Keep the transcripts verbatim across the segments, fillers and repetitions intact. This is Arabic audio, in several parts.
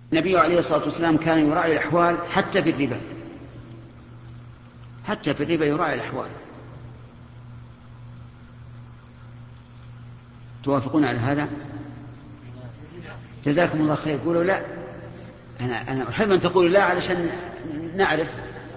النبي عليه الصلاة والسلام كان يراعي الأحوال حتى في الربا، حتى في الربا يراعي الأحوال. توافقون على هذا؟ جزاكم الله خير. قولوا لا. أنا أنا أحب أن تقولوا لا علشان نعرف.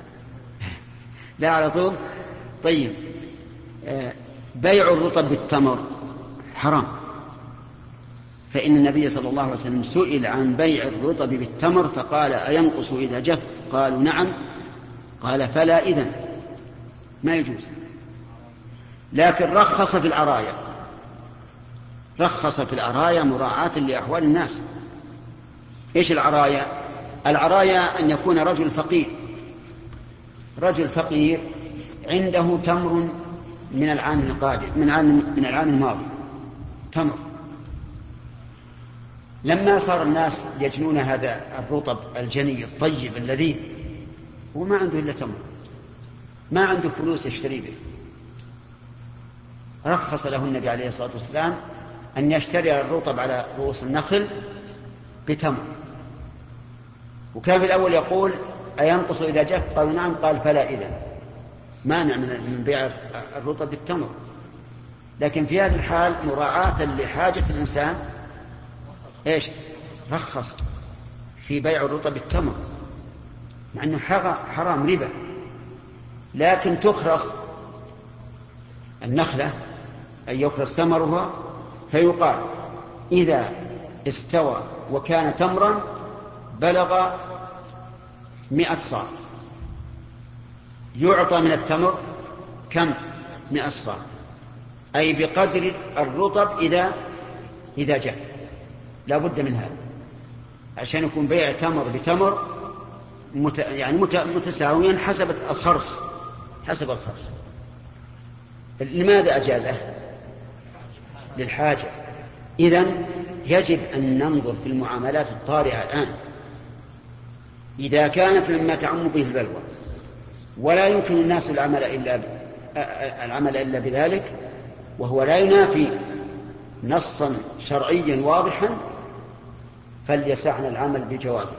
لا على طول. طيب، بيع الرطب بالتمر حرام، فإن النبي صلى الله عليه وسلم سئل عن بيع الرطب بالتمر فقال أينقص إذا جف؟ قالوا نعم. قال فلا إذن، ما يجوز. لكن رخص في العرايا، رخص في العرايا مراعاة لأحوال الناس. إيش العرايا؟ العرايا أن يكون رجل فقير، رجل فقير عنده تمر من العام القادم، من العام من العام الماضي تمر، لما صار الناس يجنون هذا الرطب الجني الطيب اللذيذ وما عنده إلا تمر، ما عنده فلوس يشتري به، رخص له النبي عليه الصلاة والسلام أن يشتري الرطب على رؤوس النخل بتمر. وكان في الأول يقول أينقص إذا جف؟ قالوا نعم. قال فلا إذن، مانع من بيع الرطب بالتمر. لكن في هذه الحال مراعاة لحاجة الإنسان إيش؟ رخص في بيع الرطب بالتمر، مع أنه حرام ربا. لكن تخرص النخلة، أي يخرص ثمرها، فيقال إذا استوى وكان تمرا بلغ مئة صاع يعطى من التمر كم؟ مئة صاع، أي بقدر الرطب إذا إذا جاء. لا بد من هذا عشان يكون بيع تمر بتمر مت... يعني مت... متساويا حسب الخرص، حسب الخرص. لماذا أجازه؟ للحاجة. إذن يجب أن ننظر في المعاملات الطارئة الآن، إذا كانت مما تعم به البلوى ولا يمكن الناس العمل إلا ب... العمل إلا بذلك، وهو لا ينافي نصا شرعيا واضحا، فليسعنا العمل بجوازه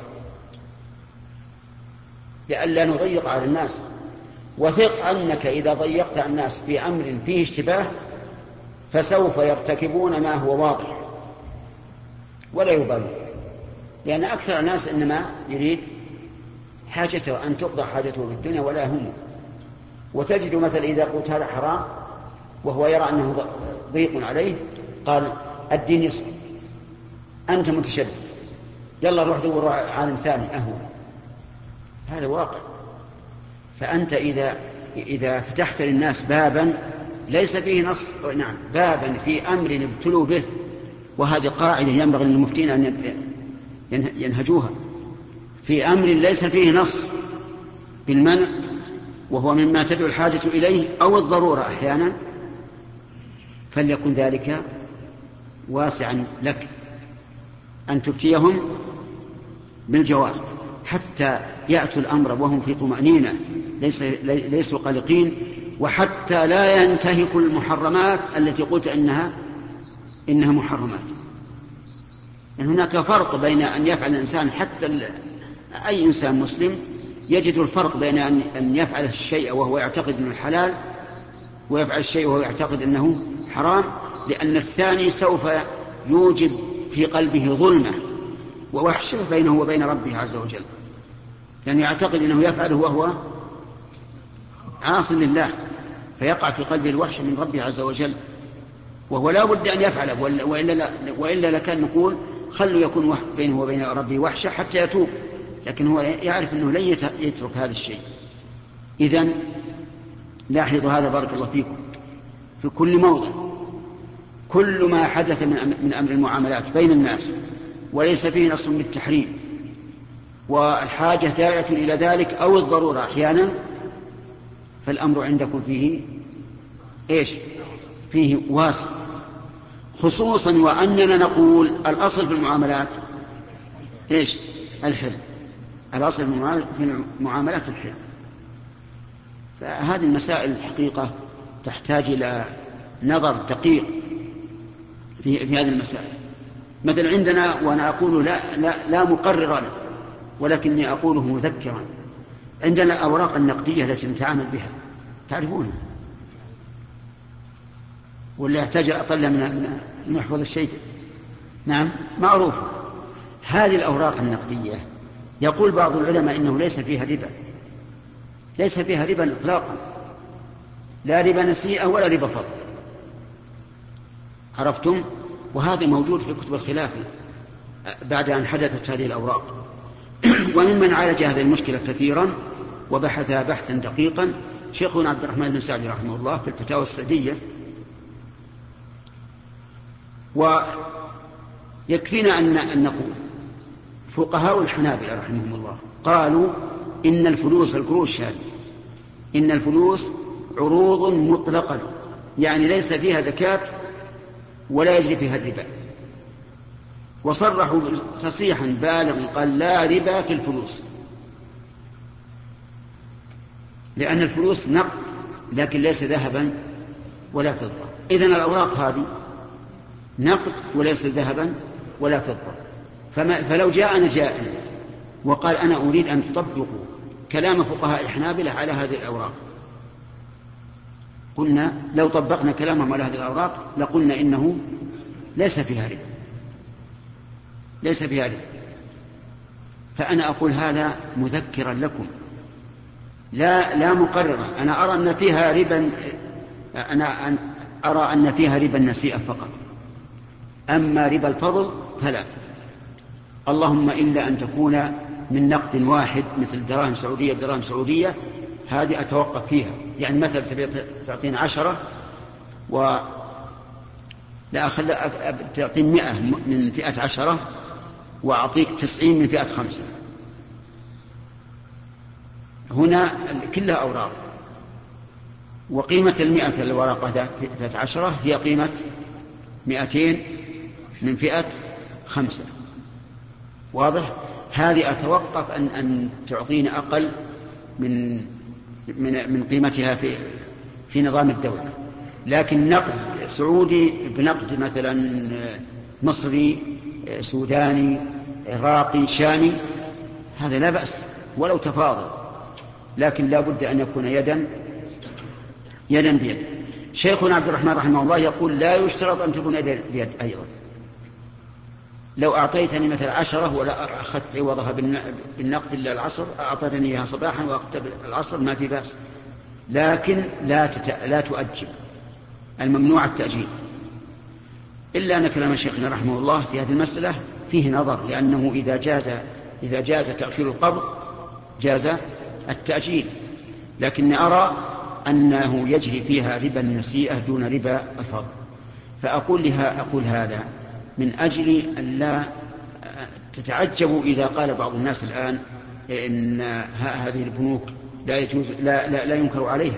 لئلا نضيق على الناس. وثق أنك إذا ضيقت على الناس في أمر فيه اشتباه فسوف يرتكبون ما هو واضح ولا يبالون، لأن أكثر الناس إنما يريد حاجته أن تقضى حاجته بالدنيا ولا همه. وتجد مثلا إذا قلت هذا حرام وهو يرى أنه ضيق عليه قال الدين يصل، أنت متشدد، يلا روح دور عالم ثاني أهون. هذا واقع. فأنت إذا إذا فتحت للناس بابا ليس فيه نص، نعم بابا في أمر ابتلوا به، وهذه قاعدة ينبغي للمفتين أن ينهجوها، في أمر ليس فيه نص بالمنع وهو مما تدعو الحاجة إليه أو الضرورة أحيانا، فليكن ذلك واسعا لك أن تفتيهم بالجواز حتى يأتوا الأمر وهم في طمأنينة ليس ليسوا قلقين، وحتى لا ينتهكوا المحرمات التي قلت أنها إنها محرمات. يعني هناك فرق بين أن يفعل الإنسان، حتى أي إنسان مسلم يجد الفرق بين أن يفعل الشيء وهو يعتقد أنه حلال ويفعل الشيء وهو يعتقد أنه حرام، لأن الثاني سوف يوجب في قلبه ظلمة ووحشة بينه وبين ربه عز وجل، لأنه يعتقد أنه يفعله وهو عاص لله، فيقع في قلبه الوحشة من ربه عز وجل، وهو لا بد أن يفعله، وإلا, وإلا لكان نقول خلوا يكون بينه وبين ربه وحشة حتى يتوب، لكن هو يعرف أنه لن يترك هذا الشيء. إذن لاحظوا هذا بارك الله فيكم في كل موضع، كل ما حدث من أمر المعاملات بين الناس وليس فيه نص بالتحريم والحاجة داعية إلى ذلك أو الضرورة أحيانا، فالأمر عندكم فيه إيش؟ فيه واسع، خصوصا وأننا نقول الأصل في المعاملات إيش؟ الحل. الأصل في المعاملات الحل. فهذه المسائل الحقيقة تحتاج إلى نظر دقيق في, في هذه المسائل. مثل عندنا وأنا أقول لا, لا, لا مقررا ولكني أقوله مذكرا، عندنا الأوراق النقدية التي نتعامل بها تعرفونها ولا يحتاج أقل من نحفظ الشيء؟ نعم معروفة. هذه الأوراق النقدية يقول بعض العلماء إنه ليس فيها ربا، ليس فيها ربا إطلاقا، لا ربا نسيئة ولا ربا فضل. عرفتم؟ وهذا موجود في كتب الخلاف بعد أن حدثت هذه الأوراق. وممن عالج هذه المشكلة كثيرا وبحثها بحثا دقيقا شيخنا عبد الرحمن بن سعدي رحمه الله في الفتاوى السعدية. ويكفينا أن نقول فقهاء الحنابلة رحمهم الله قالوا إن الفلوس القروش هذه إن الفلوس عروض مطلقا، يعني ليس فيها زكاة ولا يجري فيها الربا، وصرحوا تصريحا بالغا قال لا ربا في الفلوس، لأن الفلوس نقد لكن ليس ذهبا ولا فضة. إذن الأوراق هذه نقد وليس ذهبا ولا فضة. فما فلو جاءنا جاء وقال أنا أريد أن تطبقوا كلام فقهاء الحنابلة على هذه الأوراق، قلنا لو طبقنا كلامهم على هذه الأوراق لقلنا إنه ليس فيها ربا، ليس فيها ربا. فأنا أقول هذا مذكرا لكم لا لا مقررا. أنا أرى أن فيها ربا، أنا أرى أن فيها ربا النسيئة فقط، أما ربا الفضل فلا، اللهم إلا أن تكون من نقد واحد مثل دراهم سعودية بدراهم سعودية، هذه أتوقف فيها. يعني مثلا تبي تعطيني عشرة و لا أخل تعطيني مئة من فئة عشرة وأعطيك تسعين من فئة خمسة، هنا كلها أوراق، وقيمة المئة الورقة فئة عشرة هي قيمة مئتين من فئة خمسة. واضح؟ هذه أتوقف أن أن تعطيني أقل من من من قيمتها في في نظام الدولة. لكن نقد سعودي بنقد مثلا مصري سوداني عراقي شامي هذا لا بأس ولو تفاضل، لكن لا بد أن يكون يدا يدا بيد. شيخنا عبد الرحمن رحمه الله يقول لا يشترط أن تكون يدا بيد أيضا. لو أعطيتني مثلا عشرة ولا أخذت عوضها بالنقد إلا العصر، أعطيتني إياها صباحا وأخذت العصر ما في بأس، لكن لا تت... لا تؤجل، الممنوع التأجيل. إلا أن كلام شيخنا رحمه الله في هذه المسألة فيه نظر، لأنه إذا جاز إذا جاز تأخير القبض جاز التأجيل، لكني أرى أنه يجري فيها ربا النسيئة دون ربا الفضل. فأقول لها أقول هذا من أجل أن لا تتعجبوا إذا قال بعض الناس الآن إن هذه البنوك لا يجوز لا, لا, لا ينكر عليها،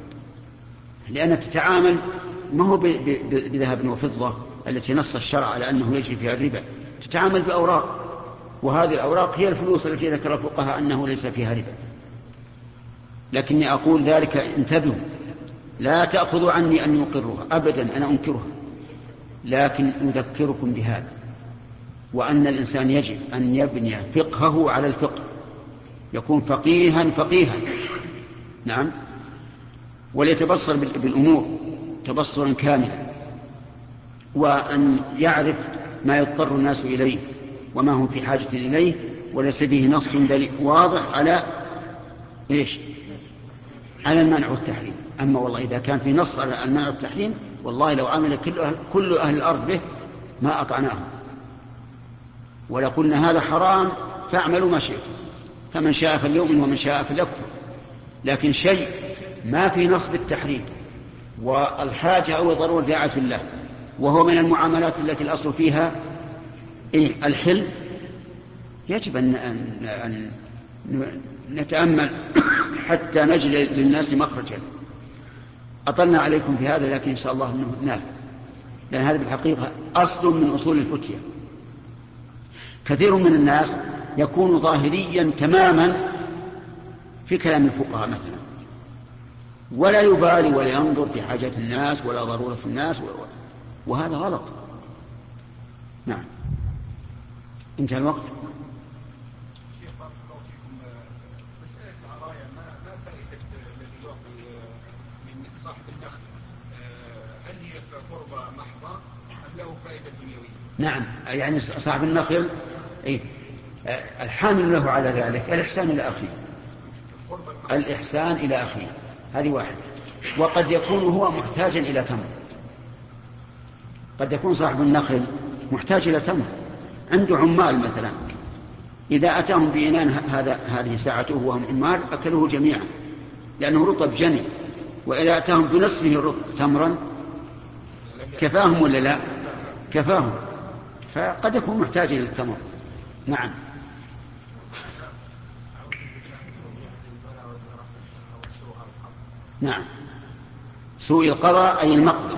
لأنها تتعامل ما هو بذهب وفضة التي نص الشرع على أنه يجري فيها الربا، تتعامل بأوراق، وهذه الأوراق هي الفلوس التي ذكر الفقهاء أنه ليس فيها ربا. لكني أقول ذلك انتبهوا، لا تأخذوا عني أن يقرها أبدا، أنا أنكرها، لكن أذكركم بهذا، وأن الإنسان يجب أن يبني فقهه على الفقه، يكون فقيها فقيها، نعم، وليتبصر بالأمور تبصرا كاملا، وأن يعرف ما يضطر الناس إليه وما هم في حاجة إليه، وليس فيه نص دليل واضح على إيش؟ على المنع والتحريم. أما والله إذا كان في نص على المنع والتحريم والله لو عمل كل أهل, كل أهل الأرض به ما أطعناهم، ولقلنا هذا حرام فاعملوا ما شئتم، فمن شاء فليؤمن ومن شاء فليكفر. لكن شيء ما في نص بالتحريم والحاجة أو الضرورة داعية الله، وهو من المعاملات التي الأصل فيها إيه؟ الحل، يجب أن, أن, أن نتأمل حتى نجد للناس مخرجا. أطلنا عليكم في هذا، لكن إن شاء الله أنه نافع، لأن هذا بالحقيقة أصل من أصول الفتية. كثير من الناس يكون ظاهريا تماما في كلام الفقهاء مثلا، ولا يبالي ولا ينظر في حاجات الناس ولا ضرورة الناس، وهذا غلط. نعم. انتهى الوقت. شيخ بارك الله فيكم، مسألة العرايا ما ما فائدة الذي يعطي من صاحب النخل؟ هل هي قربة محضة أم له فائدة دنيوية؟ نعم، يعني صاحب النخل إيه؟ الحامل له على ذلك الإحسان إلى أخيه، الإحسان إلى أخيه، هذه واحدة. وقد يكون هو محتاجا إلى تمر، قد يكون صاحب النخل محتاج إلى تمر، عنده عمال مثلا، إذا أتاهم بإنان هذا هذه ساعته وهم عمال أكلوه جميعا لأنه رطب جني، وإذا أتاهم بنصفه رطب تمرا كفاهم ولا لا؟ كفاهم، فقد يكون محتاج إلى التمر. نعم. نعم، سوء القضاء أي المقدم.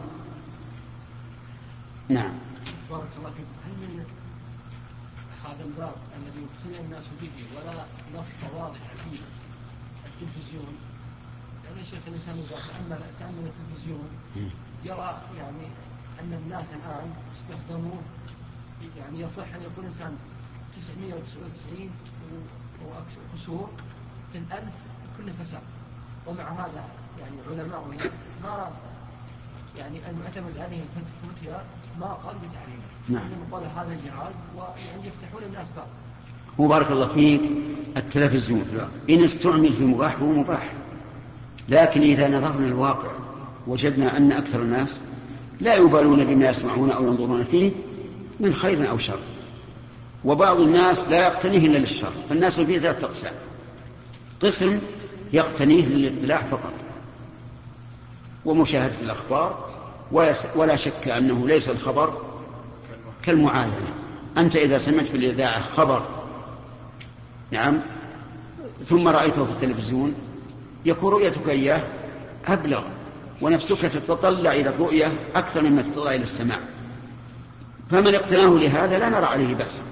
نعم. بارك الله فيك. هل من هذا الباب الذي يبتلى الناس به ولا نص واضح فيه التلفزيون؟ يعني يا شيخ الإنسان إذا تأمل تأمل التلفزيون يرى يعني أن الناس الآن استخدموه، يعني يصح أن يكون إنسان تسعمائة وتسعة وتسعين وأكثر كسور في الألف كل فساد، ومع هذا يعني علماؤنا ما يعني المعتمد عليه الفتيا ما قال بتحريمه. نعم. قال هذا الجهاز ويعني يفتحون الناس باب. هو بارك الله فيك التلفزيون إن استعمل في مباح فهو مباح، لكن إذا نظرنا الواقع وجدنا أن أكثر الناس لا يبالون بما يسمعون أو ينظرون فيه من خير أو شر، وبعض الناس لا يقتنيه إلا للشر. فالناس فيه ثلاثة أقسام: قسم يقتنيه للاطلاع فقط ومشاهدة الأخبار، ولا شك أنه ليس الخبر كالمعاينة. أنت إذا سمعت في الإذاعة خبر نعم ثم رأيته في التلفزيون يكون رؤيتك إياه أبلغ، ونفسك تتطلع إلى الرؤية أكثر مما تتطلع إلى السماع. فمن اقتناه لهذا لا نرى عليه بأسا،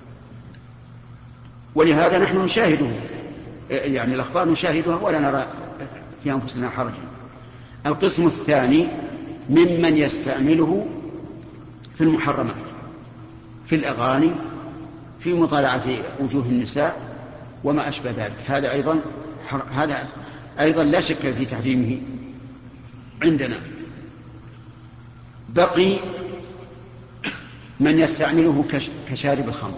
ولهذا نحن نشاهده، يعني الأخبار نشاهدها ولا نرى في أنفسنا حرجا. القسم الثاني ممن يستعمله في المحرمات، في الأغاني، في مطالعة وجوه النساء وما أشبه ذلك. هذا أيضا هذا أيضا لا شك في تحريمه عندنا. بقي من يستعمله كشارب الخمر،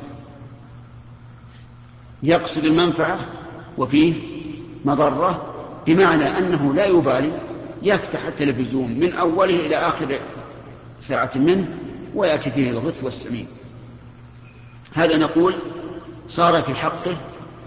يقصد المنفعة وفيه مضرة، بمعنى أنه لا يبالي، يفتح التلفزيون من أوله إلى آخر ساعة منه ويأتي فيه الغث والسمين. هذا نقول صار في حقه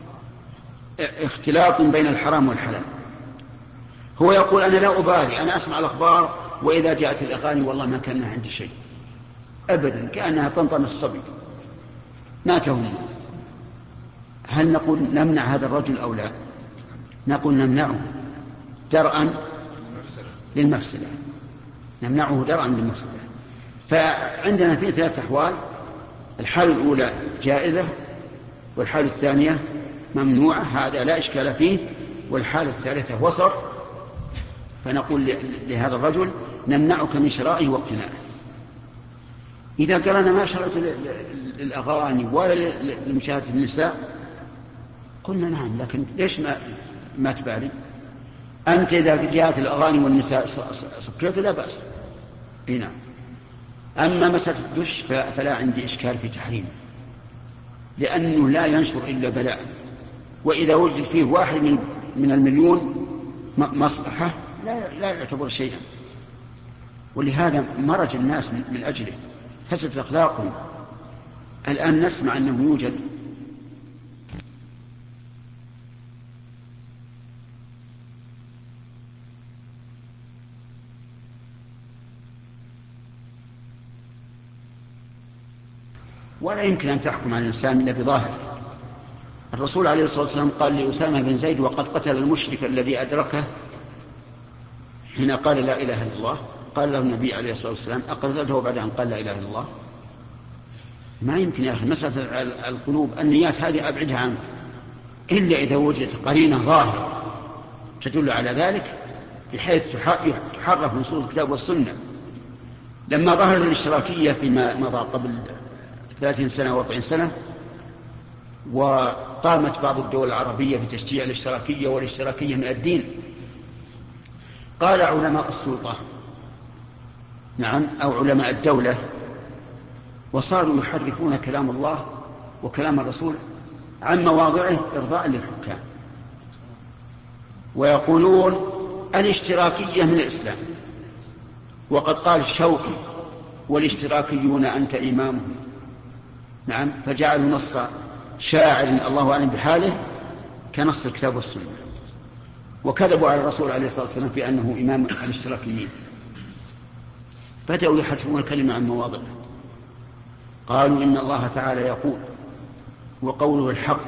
اختلاط بين الحرام والحلال. هو يقول أنا لا أبالي، أنا أسمع الأخبار وإذا جاءت الأغاني والله ما كان عندي شيء أبدا، كأنها طنطن الصبي ما تهم. هل نقول نمنع هذا الرجل أو لا؟ نقول نمنعه درءا للمفسدة، نمنعه درءا للمفسدة. فعندنا في ثلاث أحوال: الحالة الأولى جائزة، والحالة الثانية ممنوعة، هذا لا إشكال فيه، والحالة الثالثة وسط. فنقول لهذا الرجل نمنعك من شرائه واقتنائه. إذا قال أنا ما شرعت للأغاني ولا لمشاهدة النساء قلنا نعم، لكن ليش ما, ما تبالي أنت؟ إذا جاءت الأغاني والنساء سكرت لا بأس. إيه نعم. أما مسألة الدش فلا عندي إشكال في تحريمه، لأنه لا ينشر إلا بلاء، وإذا وجد فيه واحد من, من المليون مصلحة لا, لا يعتبر شيئا. ولهذا مرج الناس من, من أجله فسدت أخلاقهم. الآن نسمع أنه يوجد ولا يمكن أن تحكم على الإنسان إلا بظاهر. الرسول عليه الصلاة والسلام قال لأسامة بن زيد وقد قتل المشرك الذي أدركه حين قال لا إله إلا الله، قال له النبي عليه الصلاة والسلام أقتلته بعد أن قال لا إله إلا الله؟ ما يمكن يا أخي. مسألة القلوب النيات هذه أبعدها عنه، إلا إذا وجدت قرينة ظاهرة تدل على ذلك بحيث تحرف نصوص الكتاب والسنة. لما ظهرت الاشتراكية فيما مضى قبل ثلاثين سنة وأربعين سنة، وقامت بعض الدول العربية بتشجيع الاشتراكية، والاشتراكية من الدين. قال علماء السلطة نعم أو علماء الدولة، وصاروا يحرفون كلام الله وكلام الرسول عن مواضعه إرضاء للحكام، ويقولون الاشتراكية من الإسلام، وقد قال الشوقي والاشتراكيون أنت إمامهم. نعم، فجعلوا نص شاعر الله أعلم بحاله كنص الكتاب والسنة، وكذبوا على الرسول عليه الصلاة والسلام في أنه إمام الاشتراكيين. بدأوا يحرفون الكلمة عن مواضعه. قالوا إن الله تعالى يقول وقوله الحق: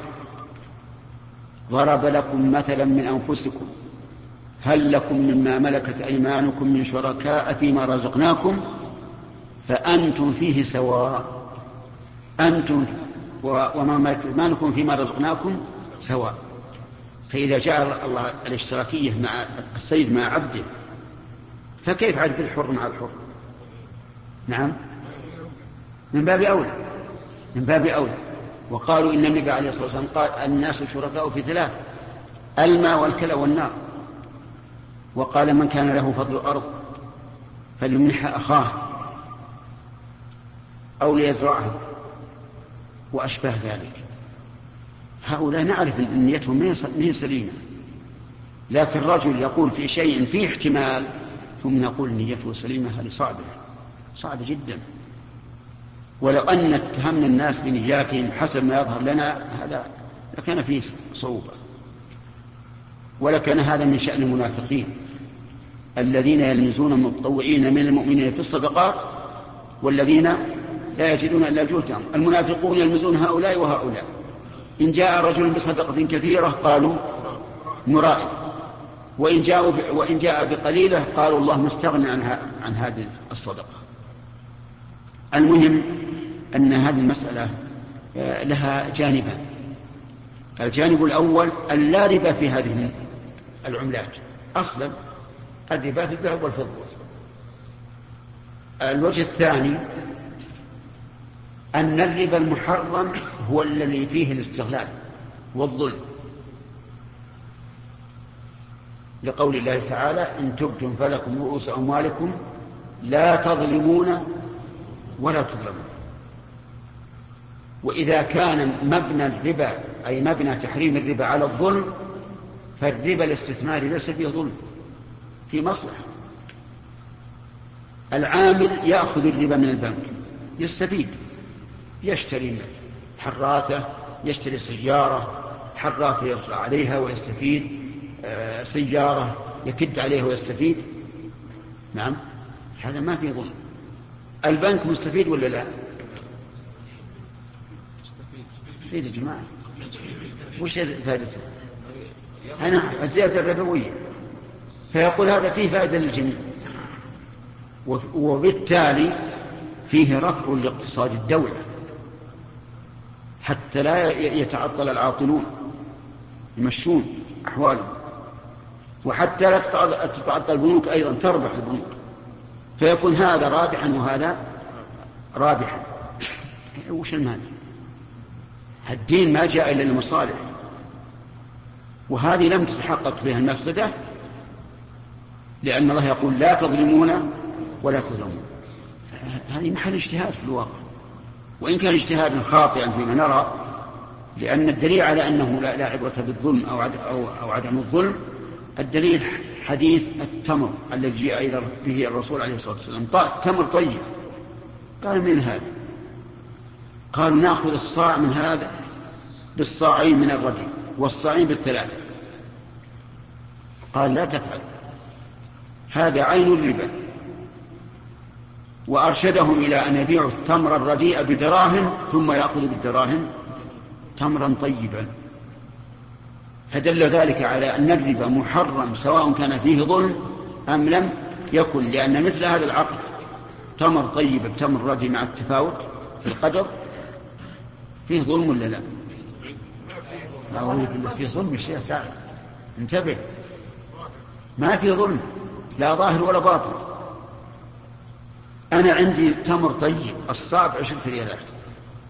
ضرب لكم مثلا من أنفسكم هل لكم مما ملكت أيمانكم من شركاء فيما رزقناكم فأنتم فيه سواء، أنتم وما ملكت أيمانكم فيما رزقناكم سواء. فإذا جعل الله الاشتراكية مع السيد مع عبده، فكيف عاد بالحر مع الحر؟ نعم، من باب أولى، من باب أولى. وقالوا إن النبي عليه الصلاة والسلام قال الناس شركاء في ثلاث: الماء والكلى والنار. وقال من كان له فضل الأرض فليمنح أخاه أو ليزرعها وأشباه ذلك. هؤلاء نعرف أن نيتهم من سليمة، لكن رجل يقول في شيء فيه احتمال ثم نقول نيته سليمة، هذه صعبة صعبة جدا. ولو أن اتهمنا الناس بنياتهم حسب ما يظهر لنا هذا لكان فيه صعوبة، ولكان هذا من شأن المنافقين الذين يلمزون المتطوعين من المؤمنين في الصدقات والذين لا يجدون إلا جهدهم. المنافقون يلمزون هؤلاء وهؤلاء. إن جاء رجل بصدقة كثيرة قالوا مرائي، وإن جاء وإن جاء بقليلة قالوا الله مستغني عنها عن هذه الصدقة. المهم أن هذه المسألة لها جانبان: الجانب الأول اللا ربا في هذه العملات، أصلا الربا في الذهب والفضة. الوجه الثاني أن الربا المحرم هو الذي فيه الاستغلال والظلم، لقول الله تعالى: إن تبتم فلكم رؤوس أموالكم لا تظلمون ولا تظلمون. وإذا كان مبنى الربا أي مبنى تحريم الربا على الظلم، فالربا الاستثماري ليس فيه ظلم، في مصلحة. العامل يأخذ الربا من البنك يستفيد، يشتري حراثة، يشتري سيارة، حراثة يرفع عليها ويستفيد، آه سيارة يكد عليها ويستفيد. نعم، هذا ما فيه ظلم. البنك مستفيد ولا لا؟ مستفيد يا جماعة. وش فائدته؟ أنا الزيادة الربوية، فيقول هذا فيه فائدة للجميع، وبالتالي فيه رفع لاقتصاد الدولة حتى لا يتعطل العاطلون يمشون أحوالهم، وحتى لا تتعطل البنوك أيضا تربح البنوك، فيكون هذا رابحا وهذا رابحا. وش المانع؟ الدين ما جاء إلا للمصالح، وهذه لم تتحقق فيها المفسدة، لأن الله يقول لا تظلمون ولا تظلمون. هذه محل اجتهاد في الواقع، وإن كان اجتهادا خاطئا فيما نرى، لأن الدليل على أنه لا عبرة بالظلم أو, أو, أو عدم الظلم الدليل حديث التمر الذي جاء به الرسول عليه الصلاة والسلام: تمر طيب. قال: من هذا؟ قالوا: نأخذ الصاع من هذا بالصاعين من الرجل والصاعين بالثلاثة. قال: لا تفعل، هذا عين الربا. وأرشدهم إلى أن يبيعوا التمر الرديء بدراهم ثم يأخذوا بالدراهم تمرا طيبا. فدل ذلك على أن الربا محرم سواء كان فيه ظلم أم لم يكن، لأن مثل هذا العقد تمر طيب بتمر رديء مع التفاوت في القدر فيه ظلم ولا لا؟ لا، فيه ظلم. الشيء سهل، انتبه، ما فيه ظلم لا ظاهر ولا باطن. أنا عندي تمر طيب الصاع عشرة ريالات،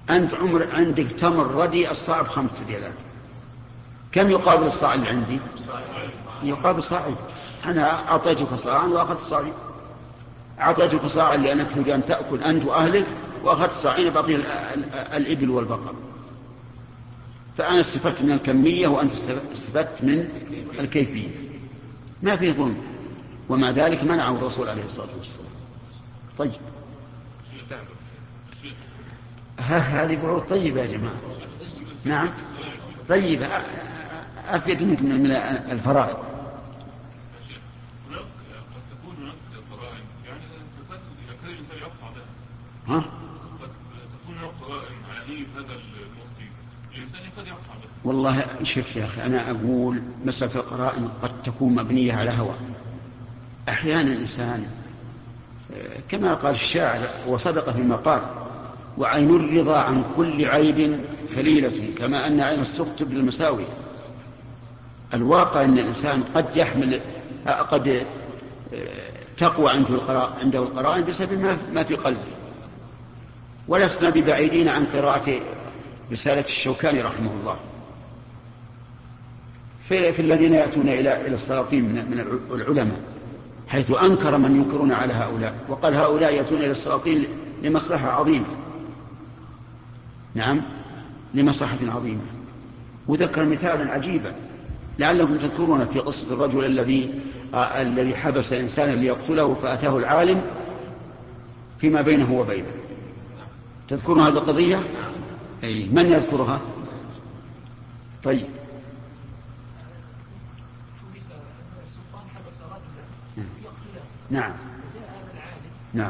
أنت عمر عندك تمر ردي الصاع بخمسة ريالات، كم يقابل الصاع اللي عندي؟ يقابل صاعين. أنا أعطيتك صاعا وأخذت صاعين، أعطيتك صاعا لأنك تريد أن تأكل أنت وأهلك، وأخذت صاعين بقي الإبل والبقر، فأنا استفدت من الكمية وأنت استفدت من الكيفية، ما فيه ظلم. ومع ذلك منعه الرسول عليه الصلاة والسلام. طيب هذه بعوض طيبة يا جماعة. نعم طيبة، أفيد من الفرائض. ها؟ والله شوف يا أخي، أنا أقول مسألة القرائن قد تكون مبنية على هوى. أحيانا الإنسان كما قال الشاعر وصدق فيما قال: وعين الرضا عن كل عيب خليلة كما أن عين السخط بالمساوي. الواقع أن الإنسان قد يحمل قد تقوى عنده القرائن بسبب ما في قلبه. ولسنا ببعيدين عن قراءة رسالة الشوكاني رحمه الله في, في الذين يأتون إلى إلى السلاطين من العلماء، حيث أنكر من ينكرون على هؤلاء، وقال هؤلاء يأتون إلى السلاطين لمصلحة عظيمة. نعم، لمصلحة عظيمة. وذكر مثالا عجيبا لعلكم تذكرون في قصة الرجل الذي آه الذي حبس إنسانا ليقتله، فأتاه العالم فيما بينه وبينه. تذكرون هذه القضية؟ أي من يذكرها؟ طيب. نعم نعم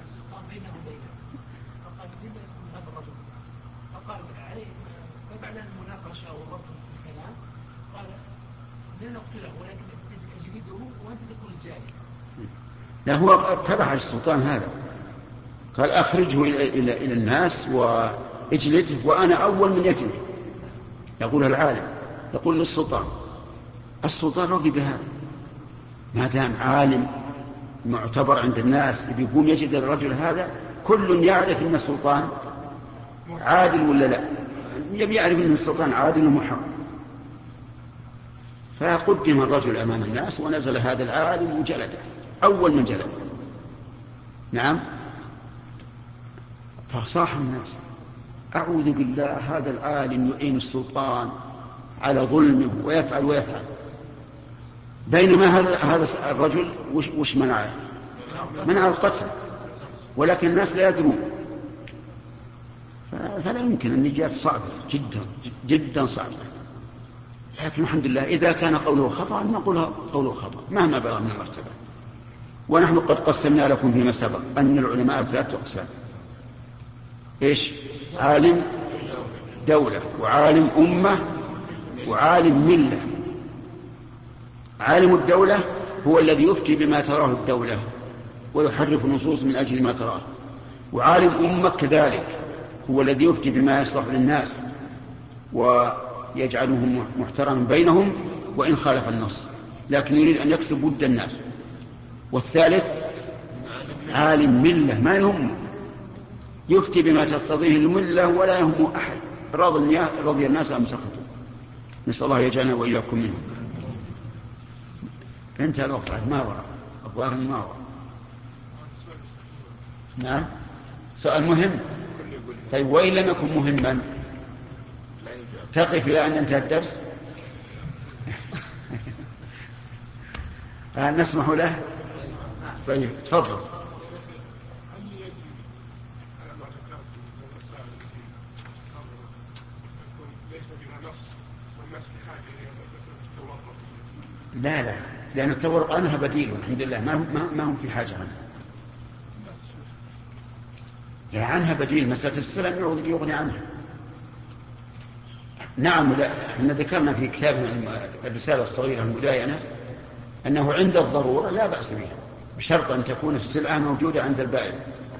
فقال عليه فبعد المناقشة والرد والكلام قال لن نقتله ولكن أجلده وأنت تكون الجاهل. لا، هو تبع السلطان هذا، قال أخرجه إلى, إلى, إلى الناس وإجلده وأنا أول من يجلد. يقول العالم، يقول للسلطان، السلطان رضي بهذا ما دام عالم معتبر عند الناس بيقوم يجد الرجل هذا. كل يعرف أن السلطان عادل ولا لا، يبي يعرف أن السلطان عادل ومحق. فقدم الرجل أمام الناس ونزل هذا العالم وجلده، أول من جلده. نعم. فصاح الناس: أعوذ بالله، هذا العالم يعين السلطان على ظلمه ويفعل ويفعل. بينما هذا هذا الرجل وش, وش منعه؟ منع القتل، ولكن الناس لا يدرون. فلا يمكن. النجاة صعبة جدا جدا صعبة، لكن الحمد لله إذا كان قوله خطأ نقول قوله خطأ مهما بلغ من المرتبة. ونحن قد قسمنا لكم فيما سبق أن العلماء ثلاثة أقسام: إيش؟ عالم دولة، وعالم أمة، وعالم ملة. عالم الدولة هو الذي يفتي بما تراه الدولة ويحرف النصوص من أجل ما تراه، وعالم أمة كذلك هو الذي يفتي بما يصلح للناس ويجعلهم محترما بينهم وإن خالف النص، لكن يريد أن يكسب ود الناس. والثالث عالم ملة، ما يهمه، يفتي بما تقتضيه الملة ولا يهمه أحد، رضي الناس أم سخطوا. نسأل الله يجعلنا وإياكم منهم. انتهى الوقت، ما وراء الظاهر ما وراء. نعم، سؤال مهم. طيب وإن لم يكن مهما تقف إلى أن ينتهي الدرس؟ نسمح له. طيب تفضل. لا لا، لأن التورق عنها بديل الحمد لله، ما هم, ما هم في حاجة عنها. لا، عنها بديل، مسألة السلام يغني عنها. نعم. لا، احنا ذكرنا في كتابنا الرسالة الصغيرة المداينة أنه عند الضرورة لا بأس بها، بشرط أن تكون السلعة موجودة عند البائع.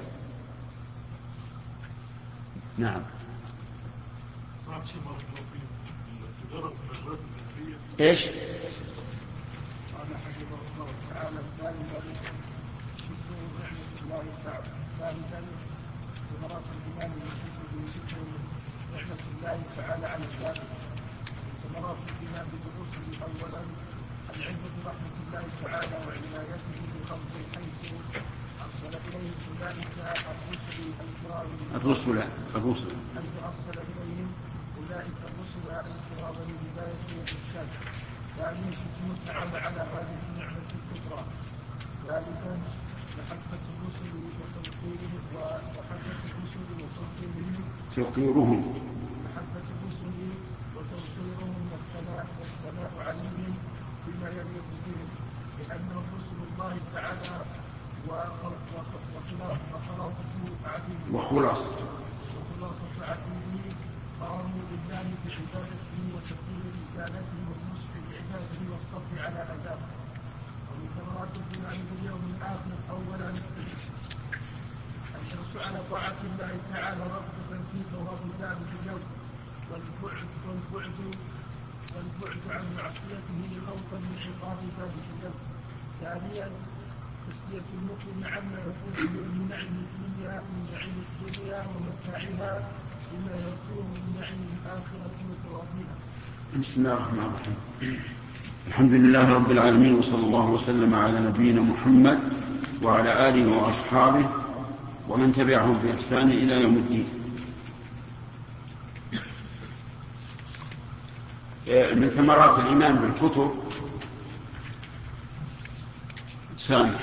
نعم. ايش؟ ثمرات الإيمان بشكر نعمة الله تعالى على العباد. ثمرات الإيمان برسله أولا العلم برحمة الله تعالى وعنايته بخلقه حيث أرسل إليهم أولئك الرسل الكرام الرسل الرسل حيث أرسل إليهم أولئك الرسل الكرام للهداية والإرشاد. ثانيا شكره تعالى على هذه النعمة الكبرى. ثالثا محبة الرسل وتوقيرهم ومحبة الرسل وتوقيرهم توقيرهم محبة الرسل وتوقيرهم والثناء والثناء عليهم بما يليق بهم، لأنهم رسل الله تعالى وخلاصة عبيده وخلاصة وخلاصة عبيده قاموا لله بعبادته وتبليغ رسالته والنصح لعباده والصبر على أذاه. ومن ثمرات الإيمان باليوم الآخر أولا الحرص على طاعة الله تعالى رغبة في ثواب ذلك اليوم، والبعد والبعد والبعد عن معصيته خوفا من عقاب ذلك اليوم. ثانيا تسلية المؤمن عما يكون من نعيم الدنيا من نعيم الدنيا ومتاعها بما يكون من نعيم الآخرة وثوابها. بسم الله الرحمن الرحيم. الحمد لله رب العالمين، وصلى الله وسلم على نبينا محمد وعلى آله وأصحابه ومن تبعهم بإحسان إلى يوم الدين. من ثمرات الإيمان بالكتب سامح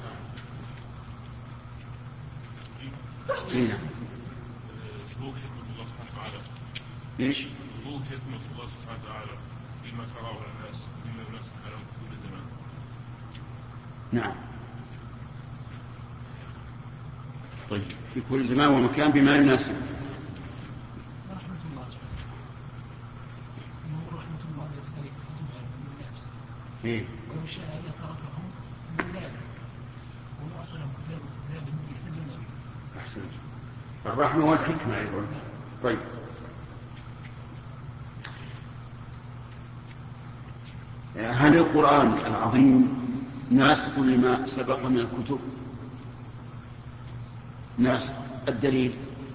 هنا هو حكمة الله سبحانه وتعالى. ايش؟ هو حكمة الله سبحانه وتعالى فيما شرعه الناس فيما يناسب حالهم في كل زمان. نعم. طيب في كل زمان ومكان بما يناسب. رحمة الله سبحانه وتعالى. رحمة الله يستريح كتب الناس. إيه؟ ولو شاء لتركهم من ذلك وما أصلهم كتاب كتاب يهتدون به. أحسنت. الرحمة والحكمة أيضا. طيب. هل القرآن العظيم ناسخ لما سبق من الكتب؟ ناسخ. الدليل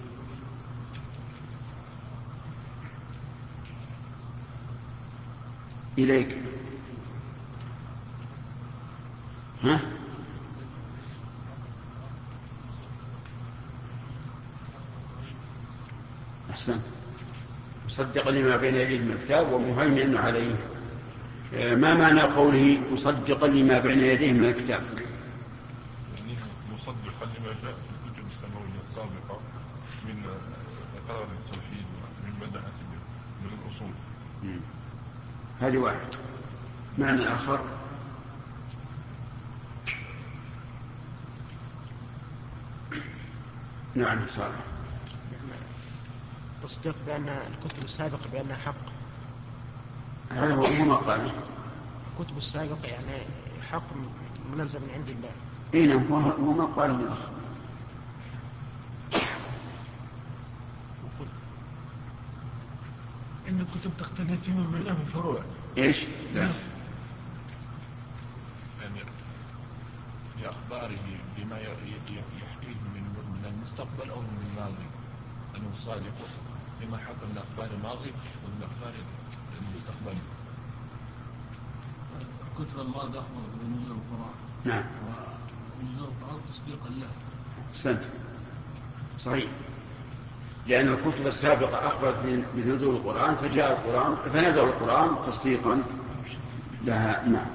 إليك. ها؟ أحسن. مصدقا لما بين يديه من الكتاب ومهيمنا عليه. ما معنى قوله مصدقا لما بين يديه من الكتاب؟ يعني مصدقا لما جاء في الكتب السماوية السابقة من إقرار التوحيد ومن بدأت من الأصول. مم. هذه واحد. معنى آخر نعم صالح. تصديق بأن الكتب السابقة بأنها حق. هذا هو ما قاله. الكتب السابقة يعني حق منزل من عند الله. اي نعم هو ما قاله الأخ. إن الكتب تختلف فيما بينها من فروع. ايش؟ لا. يعني لأخباره بما يحكيه من المستقبل أو من الماضي أنه صادق لما حكى من أخبار الماضي ومن أخبار المستقبل. الكتب الماضية أخبر بنزول القرآن. نعم. ونزول القرآن تصديقا له. أحسنت. صحيح. لأن الكتب السابقة أخبرت بنزول القرآن فجاء القرآن فنزل القرآن تصديقا لها. نعم.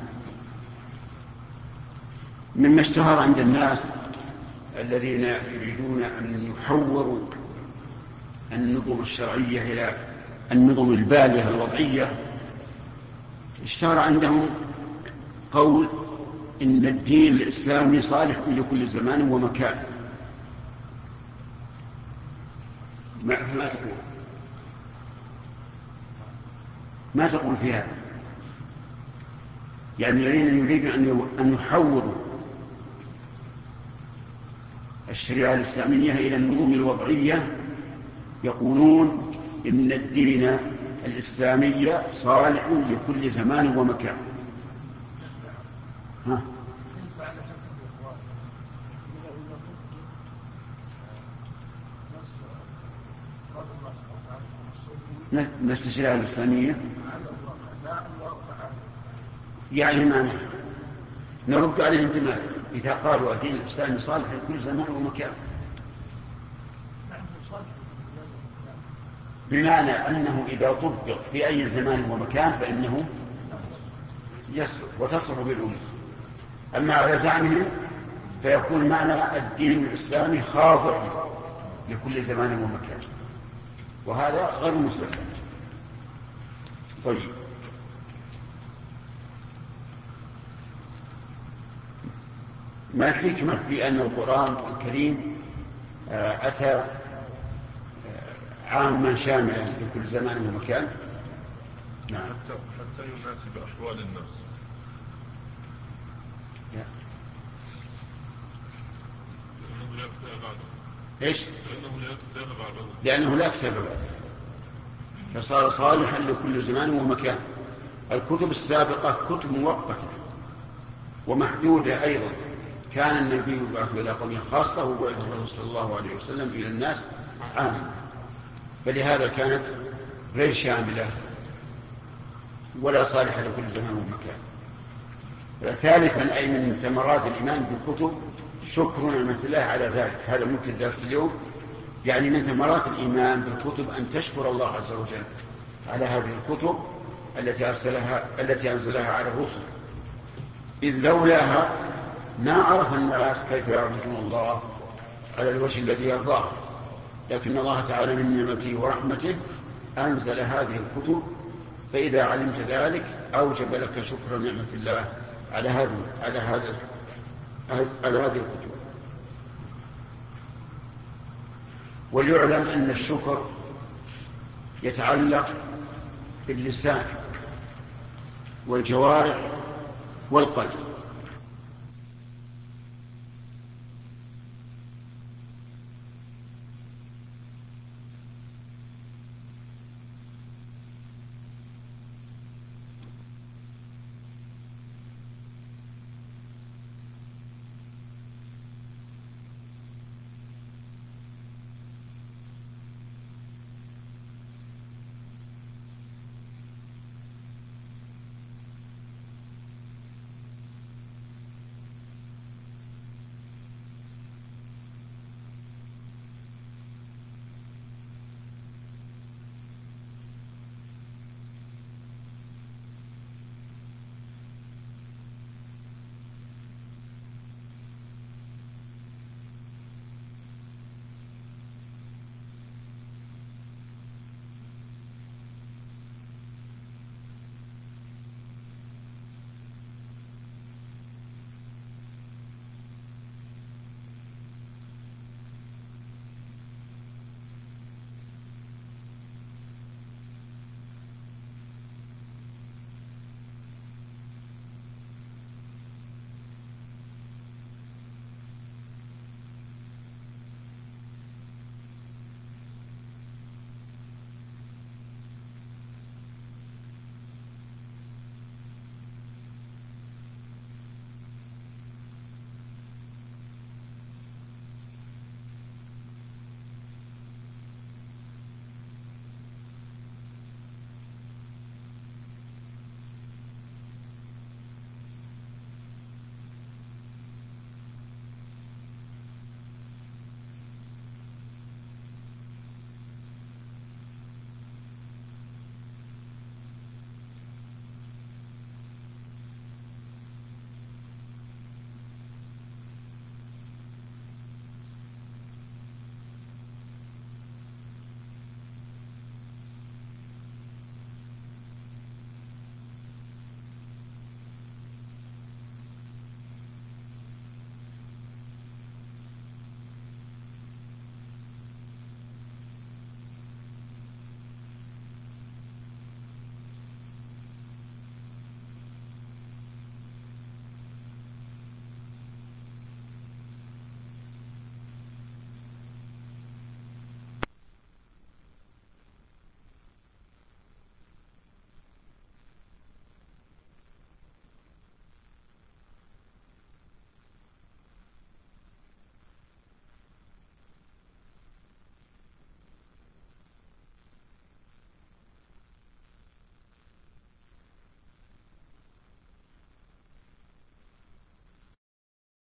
مما اشتهر عند الناس الذين يريدون أن يحوروا النظم الشرعية إلى النظم البالية الوضعية، اشتهر عندهم قول إن الدين الإسلامي صالح لكل زمان ومكان. ما, ما تقول ما تقول في هذا؟ يعني الذين يريدون أن يحولوا الشريعة الإسلامية إلى النظم الوضعية يقولون إن الدين الإسلامي صالح لكل زمان ومكان. ها؟ ليس على حسب الإخوان. التشريع الإسلامية يعني ما نحن نرد عليهم بماذا؟ إذا قالوا الدين الإسلامي صالح لكل زمان ومكان، بمعنى أنه إذا طبق في أي زمان ومكان فإنه يصلح وتصلح بالأمة. أما على زعمهم فيكون معنى الدين الإسلامي خاضع لكل زمان ومكان، وهذا غير مسلم. طيب، ما الحكمة في أن القرآن الكريم أتى عاما شاملا لكل زمان ومكان؟ نعم. حتى حتى يناسب أحوال الناس. لأنه لا كتاب بعده. إيش؟ لأنه لا كتاب بعده. لأنه لا كتاب بعده، فصار صالحا لكل زمان ومكان. الكتب السابقة كتب مؤقتة ومحدودة أيضا، كان النبي يبعث إلى قوم خاصة وبعث الرسول صلى الله عليه وسلم إلى الناس عامة، فلهذا كانت غير شاملة ولا صالحة لكل زمان ومكان. ثالثا، أي من ثمرات الإيمان بالكتب شكر نعمة الله على ذلك. هذا ممكن درس اليوم. يعني من ثمرات الإيمان بالكتب أن تشكر الله عز وجل على هذه الكتب التي أرسلها التي أنزلها على الرسل، إذ لولاها ما عرف الناس كيف يعبدون الله على الوجه الذي يرضاه، لكن الله تعالى من نعمته ورحمته أنزل هذه الكتب، فإذا علمت ذلك أوجب لك شكر نعمة الله على هذه على هذا على هذه الكتب. وليعلم أن الشكر يتعلق باللسان والجوارح والقلب.